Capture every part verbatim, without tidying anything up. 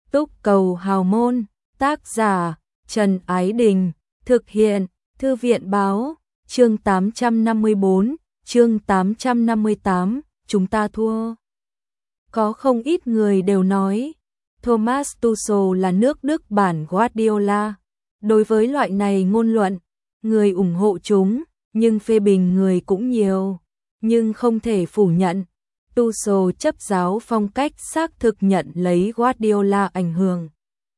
Túc cầu hào môn, tác giả Trần Ái Đình, thực hiện Thư viện Báo, chương tám trăm năm mươi tư, chương tám trăm năm mươi tám, chúng ta thua. Có không ít người đều nói, Thomas Tuchel là nước Đức bản Guardiola. Đối với loại này ngôn luận, người ủng hộ chúng, nhưng phê bình người cũng nhiều. Nhưng không thể phủ nhận, Tuchel chấp giáo phong cách xác thực nhận lấy Guardiola ảnh hưởng.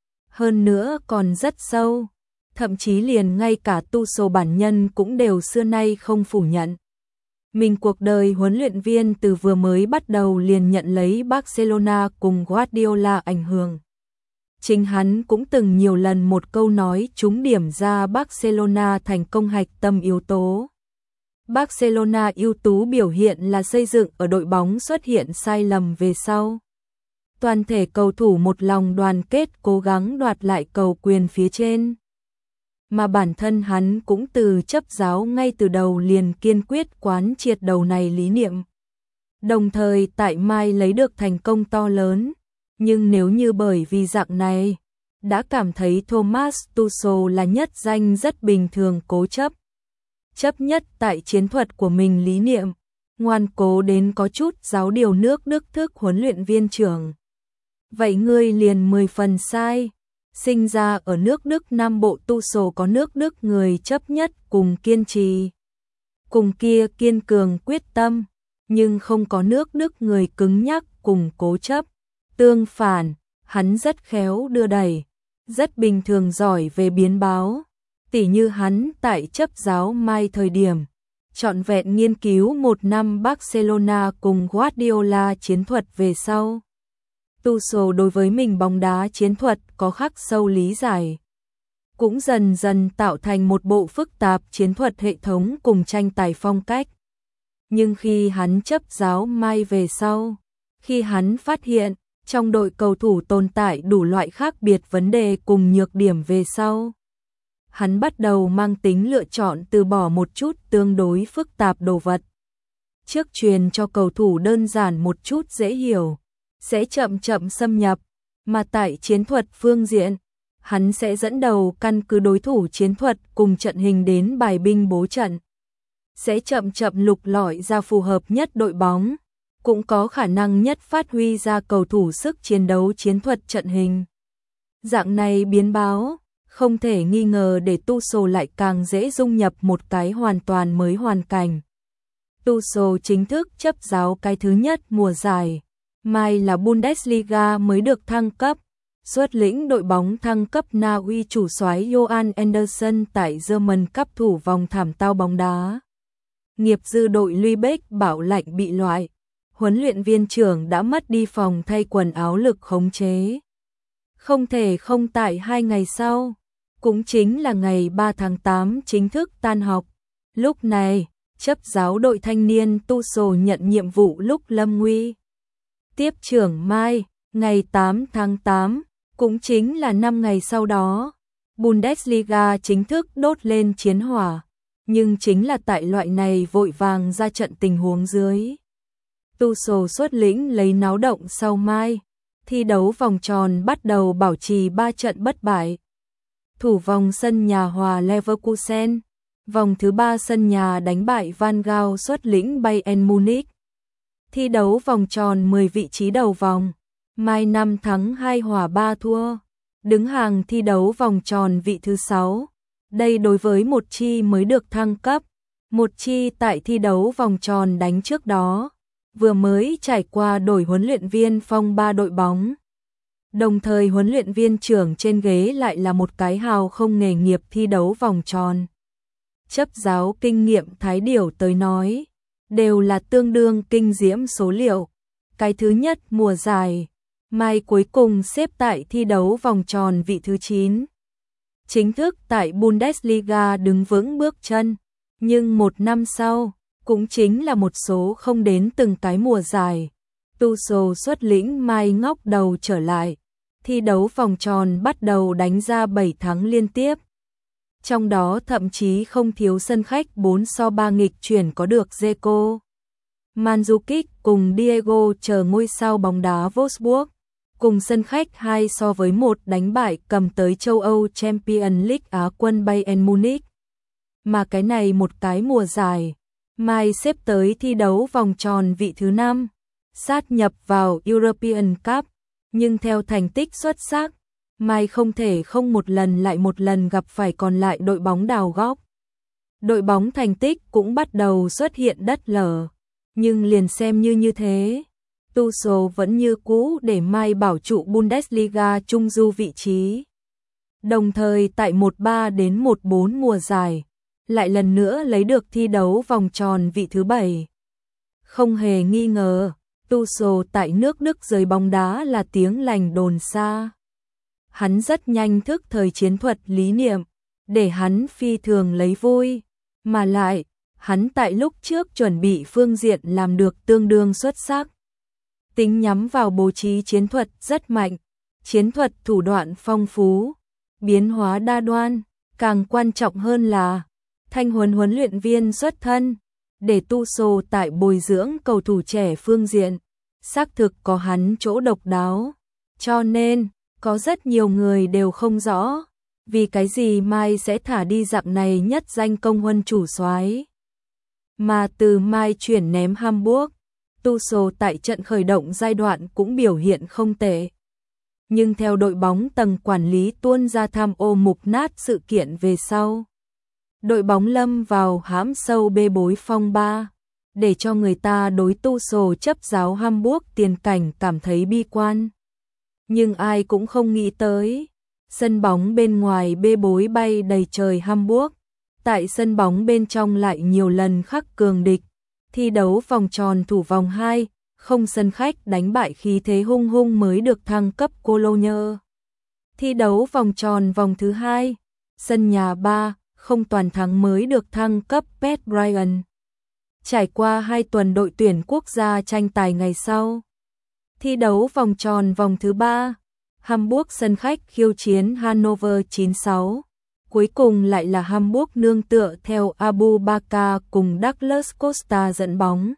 Hơn nữa còn rất sâu, thậm chí liền ngay cả Tuchel bản nhân cũng đều xưa nay không phủ nhận. Mình cuộc đời huấn luyện viên từ vừa mới bắt đầu liền nhận lấy Barcelona cùng Guardiola ảnh hưởng. Chính hắn cũng từng nhiều lần một câu nói trúng điểm ra Barcelona thành công hạch tâm yếu tố. Barcelona ưu tú biểu hiện là xây dựng ở đội bóng xuất hiện sai lầm về sau. Toàn thể cầu thủ một lòng đoàn kết cố gắng đoạt lại cầu quyền phía trên. Mà bản thân hắn cũng từ chấp giáo ngay từ đầu liền kiên quyết quán triệt đầu này lý niệm. Đồng thời tại Mai lấy được thành công to lớn. Nhưng nếu như bởi vì dạng này, đã cảm thấy Thomas Tuchel là nhất danh rất bình thường cố chấp. Chấp nhất tại chiến thuật của mình lý niệm, ngoan cố đến có chút giáo điều nước Đức thức huấn luyện viên trưởng. Vậy ngươi liền mười phần sai. Sinh ra ở nước Đức Nam Bộ, Tuchel có nước Đức người chấp nhất cùng kiên trì. Cùng kia kiên cường quyết tâm, nhưng không có nước Đức người cứng nhắc cùng cố chấp. Tương phản, hắn rất khéo đưa đẩy, rất bình thường giỏi về biến báo. Tỉ như hắn tại chấp giáo Mai thời điểm, trọn vẹn nghiên cứu một năm Barcelona cùng Guardiola chiến thuật về sau. Tuchel đối với mình bóng đá chiến thuật có khắc sâu lý giải. Cũng dần dần tạo thành một bộ phức tạp chiến thuật hệ thống cùng tranh tài phong cách. Nhưng khi hắn chấp giáo Mai về sau, khi hắn phát hiện trong đội cầu thủ tồn tại đủ loại khác biệt vấn đề cùng nhược điểm về sau, hắn bắt đầu mang tính lựa chọn từ bỏ một chút tương đối phức tạp đồ vật. Trước truyền cho cầu thủ đơn giản một chút dễ hiểu, sẽ chậm chậm xâm nhập, mà tại chiến thuật phương diện, hắn sẽ dẫn đầu căn cứ đối thủ chiến thuật cùng trận hình đến bài binh bố trận. Sẽ chậm chậm lục lọi ra phù hợp nhất đội bóng, cũng có khả năng nhất phát huy ra cầu thủ sức chiến đấu chiến thuật trận hình. Dạng này biến báo, không thể nghi ngờ để Tuchel lại càng dễ dung nhập một cái hoàn toàn mới hoàn cảnh. Tuchel chính thức chấp giáo cái thứ nhất mùa giải, Mai là Bundesliga mới được thăng cấp, xuất lĩnh đội bóng thăng cấp Na Uy chủ soái Johan Anderson tại German Cup thủ vòng thảm tao bóng đá. Nghiệp dư đội Lübeck bảo lạnh bị loại, huấn luyện viên trưởng đã mất đi phòng thay quần áo lực khống chế. Không thể không tại hai ngày sau, cũng chính là ngày ba tháng tám chính thức tan học. Lúc này, chấp giáo đội thanh niên Tuchel nhận nhiệm vụ lúc lâm nguy. Tiếp trưởng Mai, ngày tám tháng tám, cũng chính là năm ngày sau đó, Bundesliga chính thức đốt lên chiến hỏa. Nhưng chính là tại loại này vội vàng ra trận tình huống dưới, Tuchel xuất lĩnh lấy náo động sau Mai, thi đấu vòng tròn bắt đầu bảo trì ba trận bất bại. Thủ vòng sân nhà hòa Leverkusen, vòng thứ ba sân nhà đánh bại Van Gaal xuất lĩnh Bayern Munich. Thi đấu vòng tròn mười vị trí đầu vòng, Mai năm thắng hai hòa ba thua, đứng hàng thi đấu vòng tròn vị thứ sáu. Đây đối với một chi mới được thăng cấp, một chi tại thi đấu vòng tròn đánh trước đó, vừa mới trải qua đổi huấn luyện viên phong ba đội bóng. Đồng thời huấn luyện viên trưởng trên ghế lại là một cái hào không nghề nghiệp thi đấu vòng tròn. Chấp giáo kinh nghiệm Thái Điểu tới nói, đều là tương đương kinh diễm số liệu. Cái thứ nhất mùa giải, Mai cuối cùng xếp tại thi đấu vòng tròn vị thứ chín. Chính thức tại Bundesliga đứng vững bước chân, nhưng một năm sau, cũng chính là một số không đến từng cái mùa giải, Tuchel xuất lĩnh Mai ngóc đầu trở lại, thi đấu vòng tròn bắt đầu đánh ra bảy thắng liên tiếp. Trong đó thậm chí không thiếu sân khách bốn so ba nghịch chuyển có được Zeko, Mandzukic cùng Diego chờ ngôi sao bóng đá Wolfsburg, cùng sân khách hai so với một đánh bại cầm tới châu Âu Champions League Á quân Bayern Munich. Mà cái này một cái mùa giải, Mai xếp tới thi đấu vòng tròn vị thứ năm, sát nhập vào European Cup, nhưng theo thành tích xuất sắc, Mai không thể không một lần lại một lần gặp phải còn lại đội bóng đào góc. Đội bóng thành tích cũng bắt đầu xuất hiện đất lở, nhưng liền xem như như thế, Tuchel vẫn như cũ để Mai bảo trụ Bundesliga trung du vị trí. Đồng thời tại mười ba đến mười bốn mùa giải, lại lần nữa lấy được thi đấu vòng tròn vị thứ bảy. Không hề nghi ngờ, Tuchel tại nước Đức giới bóng đá là tiếng lành đồn xa. Hắn rất nhanh thức thời chiến thuật lý niệm, để hắn phi thường lấy vui, mà lại, hắn tại lúc trước chuẩn bị phương diện làm được tương đương xuất sắc. Tính nhắm vào bố trí chiến thuật rất mạnh, chiến thuật thủ đoạn phong phú, biến hóa đa đoan, càng quan trọng hơn là thanh huấn huấn luyện viên xuất thân, để Tuchel tại bồi dưỡng cầu thủ trẻ phương diện, xác thực có hắn chỗ độc đáo, cho nên có rất nhiều người đều không rõ, vì cái gì Mai sẽ thả đi dạng này nhất danh công huân chủ soái. Mà từ Mai chuyển ném Hamburg, Tuchel tại trận khởi động giai đoạn cũng biểu hiện không tệ. Nhưng theo đội bóng tầng quản lý tuôn ra tham ô mục nát sự kiện về sau, đội bóng lâm vào hãm sâu bê bối phong ba, để cho người ta đối Tuchel chấp giáo Hamburg tiền cảnh cảm thấy bi quan. Nhưng ai cũng không nghĩ tới, sân bóng bên ngoài bê bối bay đầy trời Hamburg, tại sân bóng bên trong lại nhiều lần khắc cường địch, thi đấu vòng tròn thủ vòng hai, không sân khách đánh bại khí thế hung hung mới được thăng cấp Cologne. Thi đấu vòng tròn vòng thứ hai, sân nhà ba, không toàn thắng mới được thăng cấp Pet Brian. Trải qua hai tuần đội tuyển quốc gia tranh tài ngày sau, thi đấu vòng tròn vòng thứ ba, Hamburg sân khách khiêu chiến Hannover chín sáu. Cuối cùng lại là Hamburg nương tựa theo Abu Bakar cùng Douglas Costa dẫn bóng.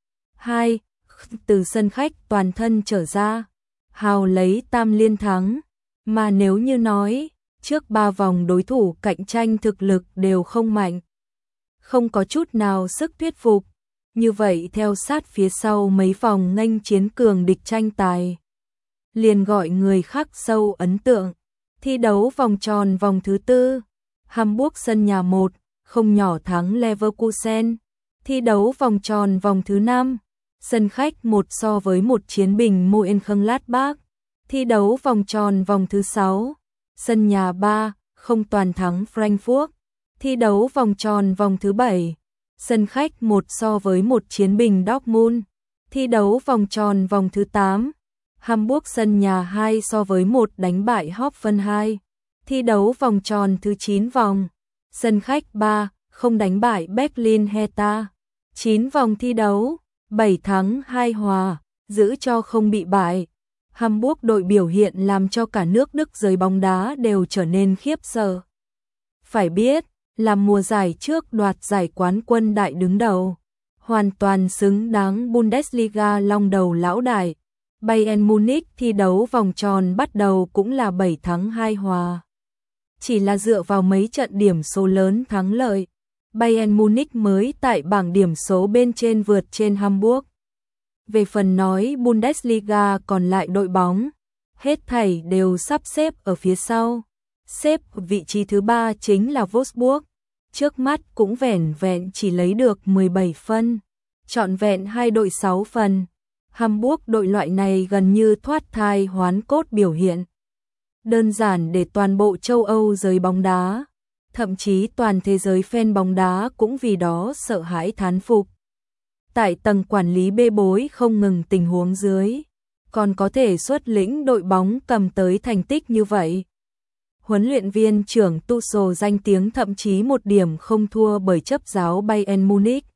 hai. Từ sân khách toàn thân trở ra, hào lấy tam liên thắng, mà nếu như nói, trước ba vòng đối thủ cạnh tranh thực lực đều không mạnh, không có chút nào sức thuyết phục, như vậy theo sát phía sau mấy vòng nghênh chiến cường địch tranh tài, liền gọi người khắc sâu ấn tượng. Thi đấu vòng tròn vòng thứ tư, Hamburg sân nhà một, không nhỏ thắng Leverkusen. Thi đấu vòng tròn vòng thứ năm, sân khách một so với một chiến bình Mönchengladbach. Thi đấu vòng tròn vòng thứ sáu, sân nhà ba, không toàn thắng Frankfurt. Thi đấu vòng tròn vòng thứ bảy, sân khách một so với một chiến bình Dortmund. Thi đấu vòng tròn vòng thứ tám, Hamburg sân nhà hai so với một đánh bại Hoffenheim. Thi đấu vòng tròn thứ chín vòng, sân khách ba, không đánh bại Berlin Hertha. chín vòng thi đấu, bảy thắng hai hòa, giữ cho không bị bại. Hamburg đội biểu hiện làm cho cả nước Đức giới bóng đá đều trở nên khiếp sợ. Phải biết, là mùa giải trước đoạt giải quán quân đại đứng đầu, hoàn toàn xứng đáng Bundesliga long đầu lão đại. Bayern Munich thi đấu vòng tròn bắt đầu cũng là bảy thắng hai hòa. Chỉ là dựa vào mấy trận điểm số lớn thắng lợi, Bayern Munich mới tại bảng điểm số bên trên vượt trên Hamburg. Về phần nói Bundesliga còn lại đội bóng, hết thảy đều sắp xếp ở phía sau. Xếp vị trí thứ ba chính là Wolfsburg, trước mắt cũng vẻn vẹn chỉ lấy được mười bảy phân, trọn vẹn hai đội sáu phần. Hamburg đội loại này gần như thoát thai hoán cốt biểu hiện. Đơn giản để toàn bộ châu Âu giới bóng đá, thậm chí toàn thế giới fan bóng đá cũng vì đó sợ hãi thán phục. Tại tầng quản lý bê bối không ngừng tình huống dưới, còn có thể xuất lĩnh đội bóng cầm tới thành tích như vậy. Huấn luyện viên trưởng Tuchel danh tiếng thậm chí một điểm không thua bởi chấp giáo Bayern Munich.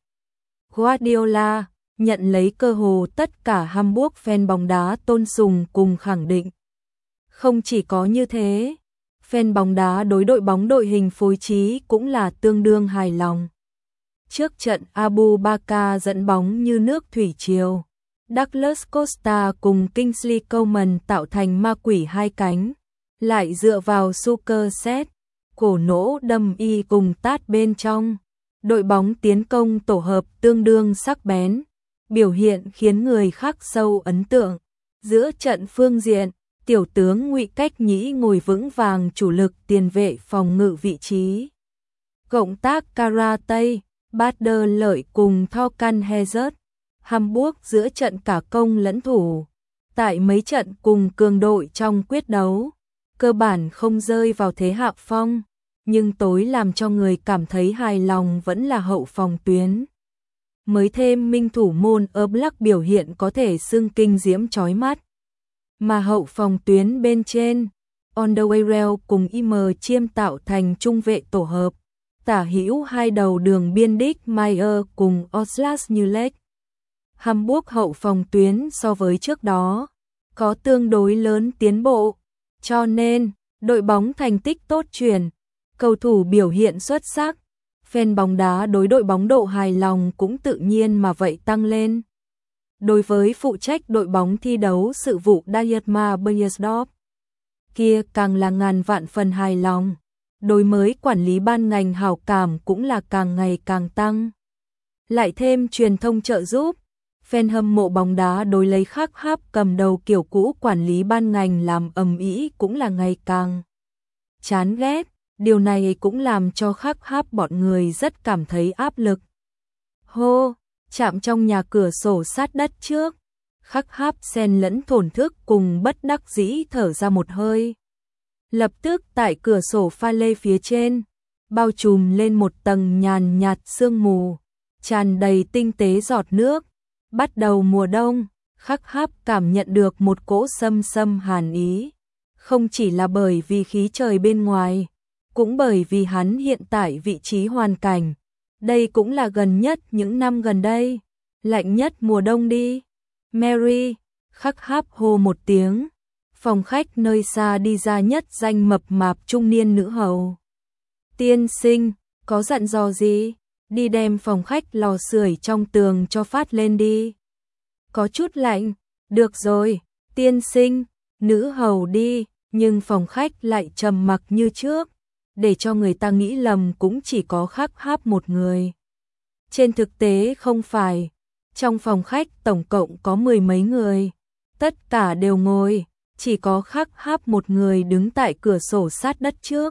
Guardiola nhận lấy cơ hồ tất cả Hamburg fan bóng đá tôn sùng cùng khẳng định. Không chỉ có như thế, fan bóng đá đối đội bóng đội hình phối trí cũng là tương đương hài lòng. Trước trận Abu Bakar dẫn bóng như nước thủy triều, Douglas Costa cùng Kingsley Coman tạo thành ma quỷ hai cánh, lại dựa vào Suker Set, cổ nỗ đâm y cùng tát bên trong. Đội bóng tiến công tổ hợp tương đương sắc bén, biểu hiện khiến người khắc sâu ấn tượng. Giữa trận phương diện, tiểu tướng Ngụy Cách Nhĩ ngồi vững vàng chủ lực tiền vệ phòng ngự vị trí. Cộng tác Karate, Bader Lợi cùng Thorkan Hazard, Hamburg giữa trận cả công lẫn thủ. Tại mấy trận cùng cường đội trong quyết đấu, cơ bản không rơi vào thế hạ phong, nhưng tối làm cho người cảm thấy hài lòng vẫn là hậu phòng tuyến. Mới thêm minh thủ môn Oblak biểu hiện có thể xưng kinh diễm chói mắt. Mà hậu phòng tuyến bên trên, Onderweireld cùng im chiêm tạo thành trung vệ tổ hợp. Tả hữu hai đầu đường biên Dick Meyer cùng Oslas Nhülek. Hamburg hậu phòng tuyến so với trước đó có tương đối lớn tiến bộ, cho nên đội bóng thành tích tốt chuyển, cầu thủ biểu hiện xuất sắc, fan bóng đá đối đội bóng độ hài lòng cũng tự nhiên mà vậy tăng lên. Đối với phụ trách đội bóng thi đấu sự vụ Dietmar Beiersdorf, kia càng là ngàn vạn phần hài lòng. Đối mới quản lý ban ngành hảo cảm cũng là càng ngày càng tăng. Lại thêm truyền thông trợ giúp, fan hâm mộ bóng đá đối lấy khắc háp cầm đầu kiểu cũ quản lý ban ngành làm ầm ĩ cũng là ngày càng chán ghét. Điều này cũng làm cho khắc háp bọn người rất cảm thấy áp lực. Hô, chạm trong nhà cửa sổ sát đất trước, khắc háp xen lẫn thổn thức cùng bất đắc dĩ thở ra một hơi. Lập tức tại cửa sổ pha lê phía trên, bao trùm lên một tầng nhàn nhạt sương mù, tràn đầy tinh tế giọt nước. Bắt đầu mùa đông, khắc háp cảm nhận được một cỗ xâm xâm hàn ý. Không chỉ là bởi vì khí trời bên ngoài, cũng bởi vì hắn hiện tại vị trí hoàn cảnh. Đây cũng là gần nhất những năm gần đây, lạnh nhất mùa đông đi. Mary, khắc háp hô một tiếng. Phòng khách nơi xa đi ra nhất danh mập mạp trung niên nữ hầu. Tiên sinh, có dặn dò gì? Đi đem phòng khách lò sưởi trong tường cho phát lên đi. Có chút lạnh, được rồi, tiên sinh, nữ hầu đi, nhưng phòng khách lại trầm mặc như trước, để cho người ta nghĩ lầm cũng chỉ có khắc háp một người. Trên thực tế không phải, trong phòng khách tổng cộng có mười mấy người, tất cả đều ngồi. Chỉ có khắc háp một người đứng tại cửa sổ sát đất trước.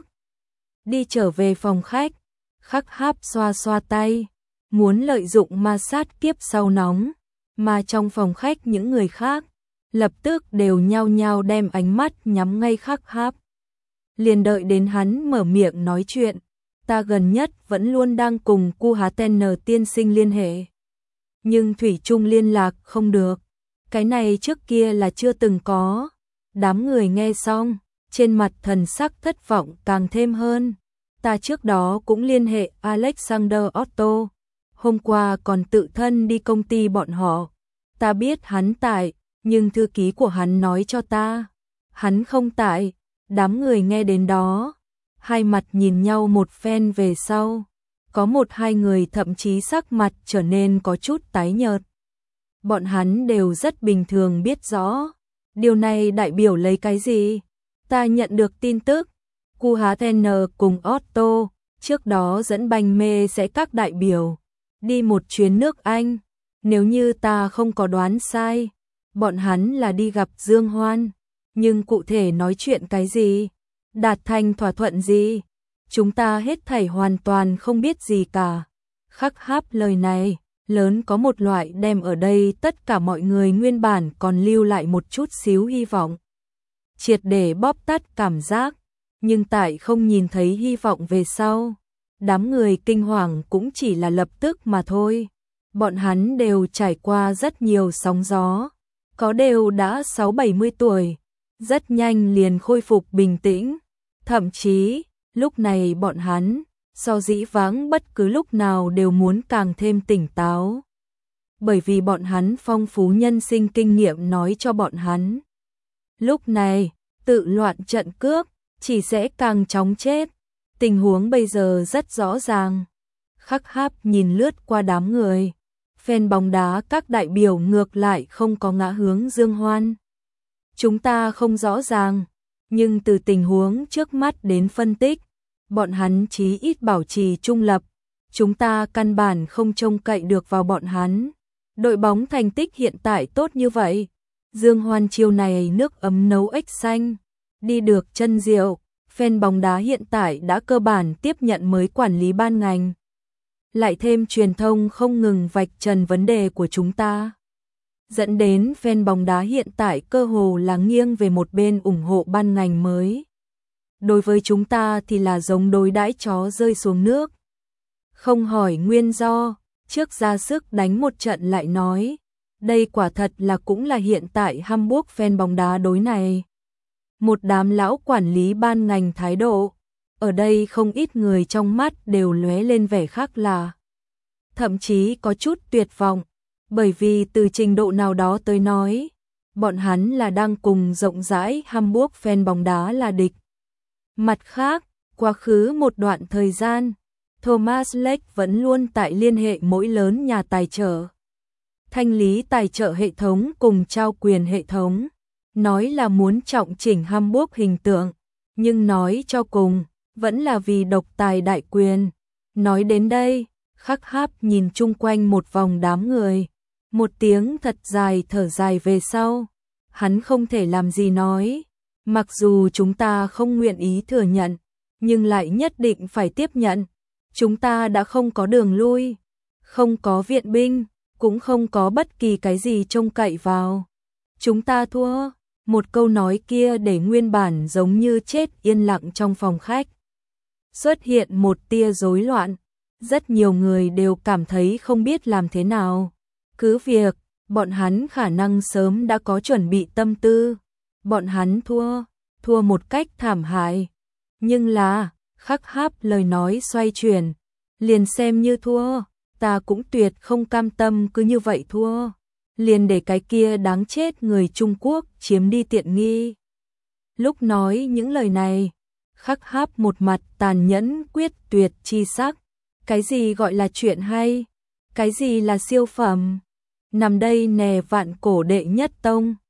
Đi trở về phòng khách, khắc háp xoa xoa tay, muốn lợi dụng ma sát kiếp sau nóng, mà trong phòng khách những người khác, lập tức đều nhao nhao đem ánh mắt nhắm ngay khắc háp. Liền đợi đến hắn mở miệng nói chuyện, ta gần nhất vẫn luôn đang cùng cu há ten tiên sinh liên hệ. Nhưng thủy chung liên lạc không được, cái này trước kia là chưa từng có. Đám người nghe xong, trên mặt thần sắc thất vọng càng thêm hơn. Ta trước đó cũng liên hệ Alexander Otto, hôm qua còn tự thân đi công ty bọn họ. Ta biết hắn tại, nhưng thư ký của hắn nói cho ta, hắn không tại. Đám người nghe đến đó, hai mặt nhìn nhau một phen về sau. Có một hai người thậm chí sắc mặt trở nên có chút tái nhợt. Bọn hắn đều rất bình thường biết rõ. Điều này đại biểu lấy cái gì? Ta nhận được tin tức, cu há ten cùng Otto, trước đó dẫn banh mê sẽ các đại biểu, đi một chuyến nước Anh. Nếu như ta không có đoán sai, bọn hắn là đi gặp Dương Hoan. Nhưng cụ thể nói chuyện cái gì? Đạt thành thỏa thuận gì? Chúng ta hết thảy hoàn toàn không biết gì cả. Khắc háp lời này. Lớn có một loại đem ở đây tất cả mọi người nguyên bản còn lưu lại một chút xíu hy vọng. Triệt để bóp tắt cảm giác, nhưng tại không nhìn thấy hy vọng về sau. Đám người kinh hoàng cũng chỉ là lập tức mà thôi. Bọn hắn đều trải qua rất nhiều sóng gió, có đều đã sáu bảy mươi tuổi, rất nhanh liền khôi phục bình tĩnh. Thậm chí, lúc này bọn hắn so dĩ vãng bất cứ lúc nào đều muốn càng thêm tỉnh táo. Bởi vì bọn hắn phong phú nhân sinh kinh nghiệm nói cho bọn hắn. Lúc này, tự loạn trận cước, chỉ sẽ càng chóng chết. Tình huống bây giờ rất rõ ràng. Khắc háp nhìn lướt qua đám người. fan bóng đá các đại biểu ngược lại không có ngã hướng Dương Hoan. Chúng ta không rõ ràng, nhưng từ tình huống trước mắt đến phân tích, bọn hắn chí ít bảo trì trung lập, chúng ta căn bản không trông cậy được vào bọn hắn. Đội bóng thành tích hiện tại tốt như vậy, Dương Hoan chiêu này nước ấm nấu ếch xanh, đi được chân rượu, fan bóng đá hiện tại đã cơ bản tiếp nhận mới quản lý ban ngành. Lại thêm truyền thông không ngừng vạch trần vấn đề của chúng ta, dẫn đến fan bóng đá hiện tại cơ hồ là nghiêng về một bên ủng hộ ban ngành mới. Đối với chúng ta thì là giống đối đãi chó rơi xuống nước. Không hỏi nguyên do, trước ra sức đánh một trận lại nói, đây quả thật là cũng là hiện tại Hamburg fan bóng đá đối này. Một đám lão quản lý ban ngành thái độ, ở đây không ít người trong mắt đều lóe lên vẻ khác lạ. Thậm chí có chút tuyệt vọng, bởi vì từ trình độ nào đó tới nói, bọn hắn là đang cùng rộng rãi Hamburg fan bóng đá là địch. Mặt khác, quá khứ một đoạn thời gian, Thomas Lech vẫn luôn tại liên hệ mỗi lớn nhà tài trợ, thanh lý tài trợ hệ thống cùng trao quyền hệ thống, nói là muốn trọng chỉnh Hamburg hình tượng, nhưng nói cho cùng, vẫn là vì độc tài đại quyền. Nói đến đây, Khắc Háp nhìn chung quanh một vòng đám người, một tiếng thật dài thở dài về sau, hắn không thể làm gì nói, mặc dù chúng ta không nguyện ý thừa nhận, nhưng lại nhất định phải tiếp nhận, chúng ta đã không có đường lui, không có viện binh, cũng không có bất kỳ cái gì trông cậy vào. Chúng ta thua. Một câu nói kia để nguyên bản giống như chết yên lặng trong phòng khách xuất hiện một tia rối loạn, rất nhiều người đều cảm thấy không biết làm thế nào. Cứ việc, bọn hắn khả năng sớm đã có chuẩn bị tâm tư, bọn hắn thua, thua một cách thảm hại. Nhưng là, Khắc Háp lời nói xoay chuyển, liền xem như thua, ta cũng tuyệt không cam tâm cứ như vậy thua. Liền để cái kia đáng chết người Trung Quốc chiếm đi tiện nghi. Lúc nói những lời này, Khắc Háp một mặt tàn nhẫn quyết tuyệt chi sắc. Cái gì gọi là chuyện hay? Cái gì là siêu phẩm? Nằm đây nè vạn cổ đệ nhất tông.